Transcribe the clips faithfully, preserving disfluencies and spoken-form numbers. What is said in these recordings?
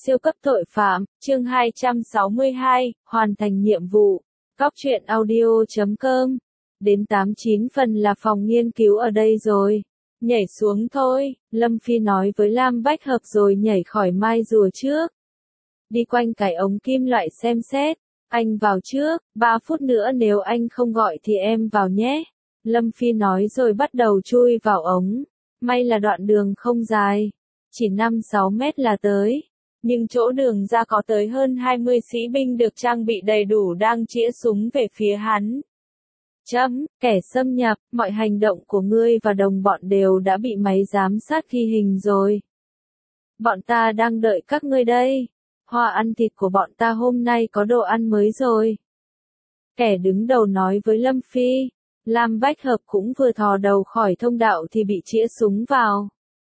Siêu cấp tội phạm, chương hai trăm sáu mươi hai, hoàn thành nhiệm vụ. Cóc truyện audio chấm com. Đến tám chín phần là phòng nghiên cứu ở đây rồi. Nhảy xuống thôi, Lâm Phi nói với Lam Bách Hợp rồi nhảy khỏi mai rùa trước. Đi quanh cái ống kim loại xem xét. Anh vào trước, ba phút nữa nếu anh không gọi thì em vào nhé. Lâm Phi nói rồi bắt đầu chui vào ống. May là đoạn đường không dài. Chỉ năm sáu mét là tới. Nhưng chỗ đường ra có tới hơn hai mươi sĩ binh được trang bị đầy đủ đang chĩa súng về phía hắn. Chấm, kẻ xâm nhập, mọi hành động của ngươi và đồng bọn đều đã bị máy giám sát ghi hình rồi. Bọn ta đang đợi các ngươi đây. Hoa ăn thịt của bọn ta hôm nay có đồ ăn mới rồi. Kẻ đứng đầu nói với Lâm Phi. Lam Bách Hợp cũng vừa thò đầu khỏi thông đạo thì bị chĩa súng vào.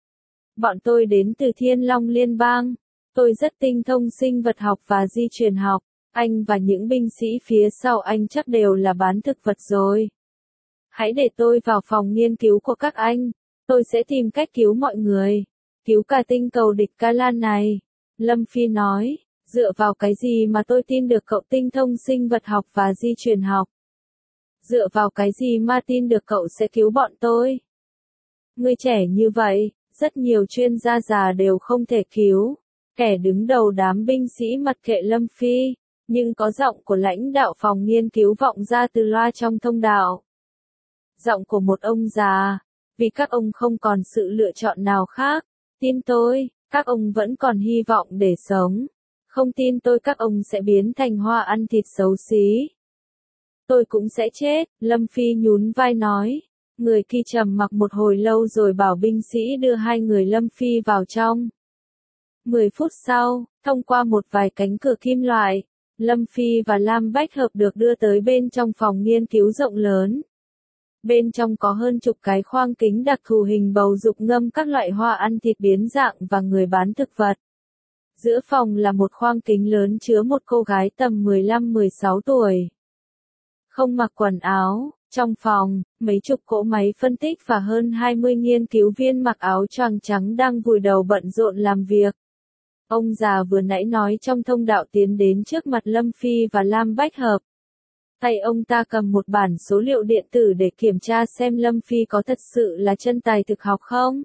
Bọn tôi đến từ Thiên Long Liên bang. Tôi rất tinh thông sinh vật học và di truyền học. Anh và những binh sĩ phía sau anh chắc đều là bán thực vật rồi. Hãy để tôi vào phòng nghiên cứu của các anh. Tôi sẽ tìm cách cứu mọi người. Cứu cả tinh cầu địch Ca Lan này. Lâm Phi nói, dựa vào cái gì mà tôi tin được cậu tinh thông sinh vật học và di truyền học? Dựa vào cái gì mà tin được cậu sẽ cứu bọn tôi? Ngươi trẻ như vậy, rất nhiều chuyên gia già đều không thể cứu. Kẻ đứng đầu đám binh sĩ mặc kệ Lâm Phi, nhưng có giọng của lãnh đạo phòng nghiên cứu vọng ra từ loa trong thông đạo. Giọng của một ông già, vì các ông không còn sự lựa chọn nào khác. Tin tôi, các ông vẫn còn hy vọng để sống. Không tin tôi các ông sẽ biến thành hoa ăn thịt xấu xí. Tôi cũng sẽ chết, Lâm Phi nhún vai nói. Người kia trầm mặc một hồi lâu rồi bảo binh sĩ đưa hai người Lâm Phi vào trong. Mười phút sau, thông qua một vài cánh cửa kim loại, Lâm Phi và Lam Bách Hợp được đưa tới bên trong phòng nghiên cứu rộng lớn. Bên trong có hơn chục cái khoang kính đặc thù hình bầu dục ngâm các loại hoa ăn thịt biến dạng và người bán thực vật. Giữa phòng là một khoang kính lớn chứa một cô gái tầm mười lăm mười sáu tuổi. Không mặc quần áo, trong phòng, mấy chục cỗ máy phân tích và hơn hai mươi nghiên cứu viên mặc áo choàng trắng đang vùi đầu bận rộn làm việc. Ông già vừa nãy nói trong thông đạo tiến đến trước mặt Lâm Phi và Lam Bách Hợp. Tay ông ta cầm một bản số liệu điện tử để kiểm tra xem Lâm Phi có thật sự là chân tài thực học không.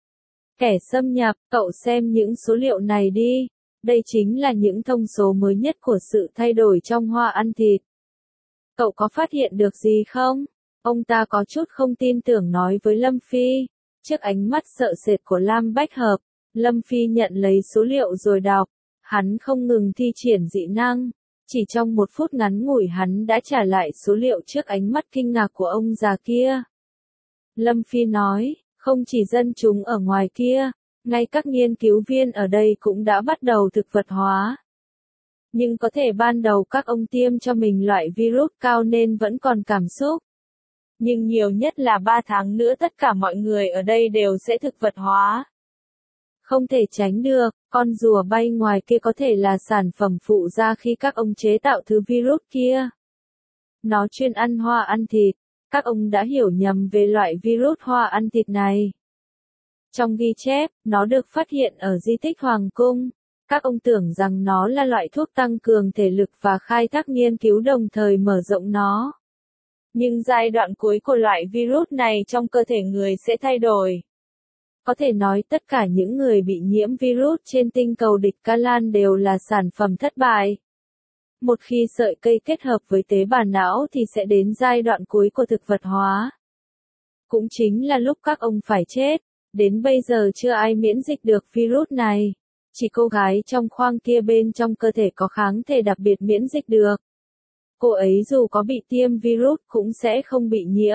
Kẻ xâm nhập, cậu xem những số liệu này đi. Đây chính là những thông số mới nhất của sự thay đổi trong hoa ăn thịt. Cậu có phát hiện được gì không? Ông ta có chút không tin tưởng nói với Lâm Phi. Trước ánh mắt sợ sệt của Lam Bách Hợp, Lâm Phi nhận lấy số liệu rồi đọc. Hắn không ngừng thi triển dị năng. Chỉ trong một phút ngắn ngủi hắn đã trả lại số liệu trước ánh mắt kinh ngạc của ông già kia. Lâm Phi nói, không chỉ dân chúng ở ngoài kia, ngay các nghiên cứu viên ở đây cũng đã bắt đầu thực vật hóa. Nhưng có thể ban đầu các ông tiêm cho mình loại virus cao nên vẫn còn cảm xúc. Nhưng nhiều nhất là ba tháng nữa tất cả mọi người ở đây đều sẽ thực vật hóa. Không thể tránh được, con rùa bay ngoài kia có thể là sản phẩm phụ ra khi các ông chế tạo thứ virus kia. Nó chuyên ăn hoa ăn thịt, các ông đã hiểu nhầm về loại virus hoa ăn thịt này. Trong ghi chép, nó được phát hiện ở di tích Hoàng Cung. Các ông tưởng rằng nó là loại thuốc tăng cường thể lực và khai thác nghiên cứu đồng thời mở rộng nó. Nhưng giai đoạn cuối của loại virus này trong cơ thể người sẽ thay đổi. Có thể nói tất cả những người bị nhiễm virus trên tinh cầu địch Ca Lan đều là sản phẩm thất bại. Một khi sợi cây kết hợp với tế bào não thì sẽ đến giai đoạn cuối của thực vật hóa. Cũng chính là lúc các ông phải chết. Đến bây giờ chưa ai miễn dịch được virus này. Chỉ cô gái trong khoang kia bên trong cơ thể có kháng thể đặc biệt miễn dịch được. Cô ấy dù có bị tiêm virus cũng sẽ không bị nhiễm.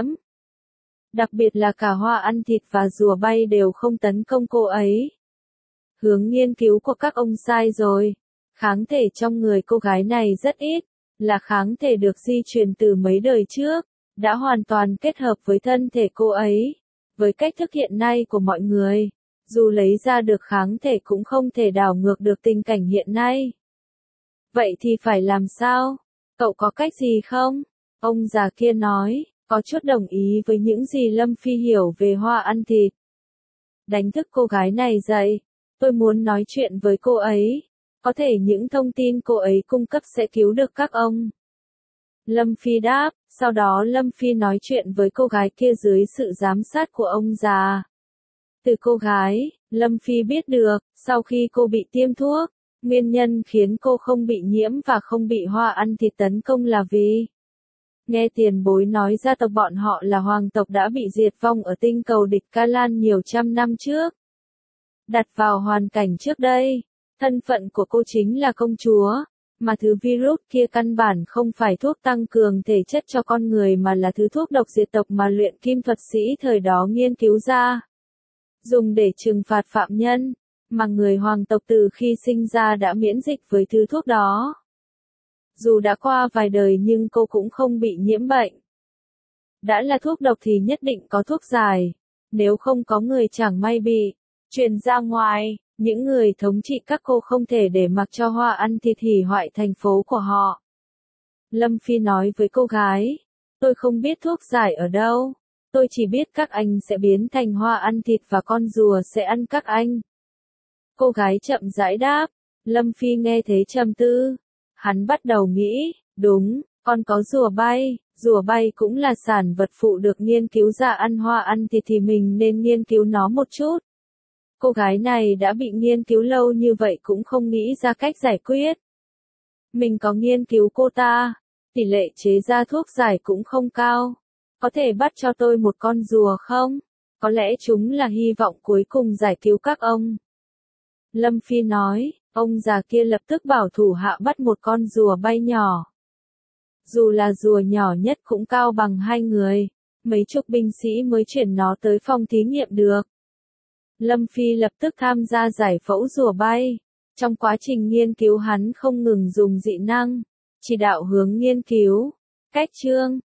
Đặc biệt là cả hoa ăn thịt và rùa bay đều không tấn công cô ấy. Hướng nghiên cứu của các ông sai rồi. Kháng thể trong người cô gái này rất ít, là kháng thể được di truyền từ mấy đời trước, đã hoàn toàn kết hợp với thân thể cô ấy. Với cách thức hiện nay của mọi người, dù lấy ra được kháng thể cũng không thể đảo ngược được tình cảnh hiện nay. Vậy thì phải làm sao? Cậu có cách gì không? Ông già kia nói, có chút đồng ý với những gì Lâm Phi hiểu về hoa ăn thịt. Đánh thức cô gái này dậy. Tôi muốn nói chuyện với cô ấy. Có thể những thông tin cô ấy cung cấp sẽ cứu được các ông. Lâm Phi đáp, sau đó Lâm Phi nói chuyện với cô gái kia dưới sự giám sát của ông già. Từ cô gái, Lâm Phi biết được, sau khi cô bị tiêm thuốc, nguyên nhân khiến cô không bị nhiễm và không bị hoa ăn thịt tấn công là vì nghe tiền bối nói gia tộc bọn họ là hoàng tộc đã bị diệt vong ở tinh cầu địch Ca Lan nhiều trăm năm trước. Đặt vào hoàn cảnh trước đây, thân phận của cô chính là công chúa, mà thứ virus kia căn bản không phải thuốc tăng cường thể chất cho con người mà là thứ thuốc độc diệt tộc mà luyện kim thuật sĩ thời đó nghiên cứu ra. Dùng để trừng phạt phạm nhân, mà người hoàng tộc từ khi sinh ra đã miễn dịch với thứ thuốc đó. Dù đã qua vài đời nhưng cô cũng không bị nhiễm bệnh. Đã là thuốc độc thì nhất định có thuốc giải, nếu không có người chẳng may bị truyền ra ngoài, những người thống trị các cô không thể để mặc cho hoa ăn thịt hủy hoại thành phố của họ. Lâm Phi nói với cô gái, tôi không biết thuốc giải ở đâu, tôi chỉ biết các anh sẽ biến thành hoa ăn thịt và con rùa sẽ ăn các anh. Cô gái chậm rãi đáp, Lâm Phi nghe thế trầm tư, hắn bắt đầu nghĩ, đúng, còn có rùa bay, rùa bay cũng là sản vật phụ được nghiên cứu ra ăn hoa ăn thịt thì mình nên nghiên cứu nó một chút. Cô gái này đã bị nghiên cứu lâu như vậy cũng không nghĩ ra cách giải quyết. Mình có nghiên cứu cô ta, tỷ lệ chế ra thuốc giải cũng không cao. Có thể bắt cho tôi một con rùa không? Có lẽ chúng là hy vọng cuối cùng giải cứu các ông. Lâm Phi nói, ông già kia lập tức bảo thủ hạ bắt một con rùa bay nhỏ. Dù là rùa nhỏ nhất cũng cao bằng hai người, mấy chục binh sĩ mới chuyển nó tới phòng thí nghiệm được. Lâm Phi lập tức tham gia giải phẫu rùa bay. Trong quá trình nghiên cứu hắn không ngừng dùng dị năng, chỉ đạo hướng nghiên cứu. Cách chương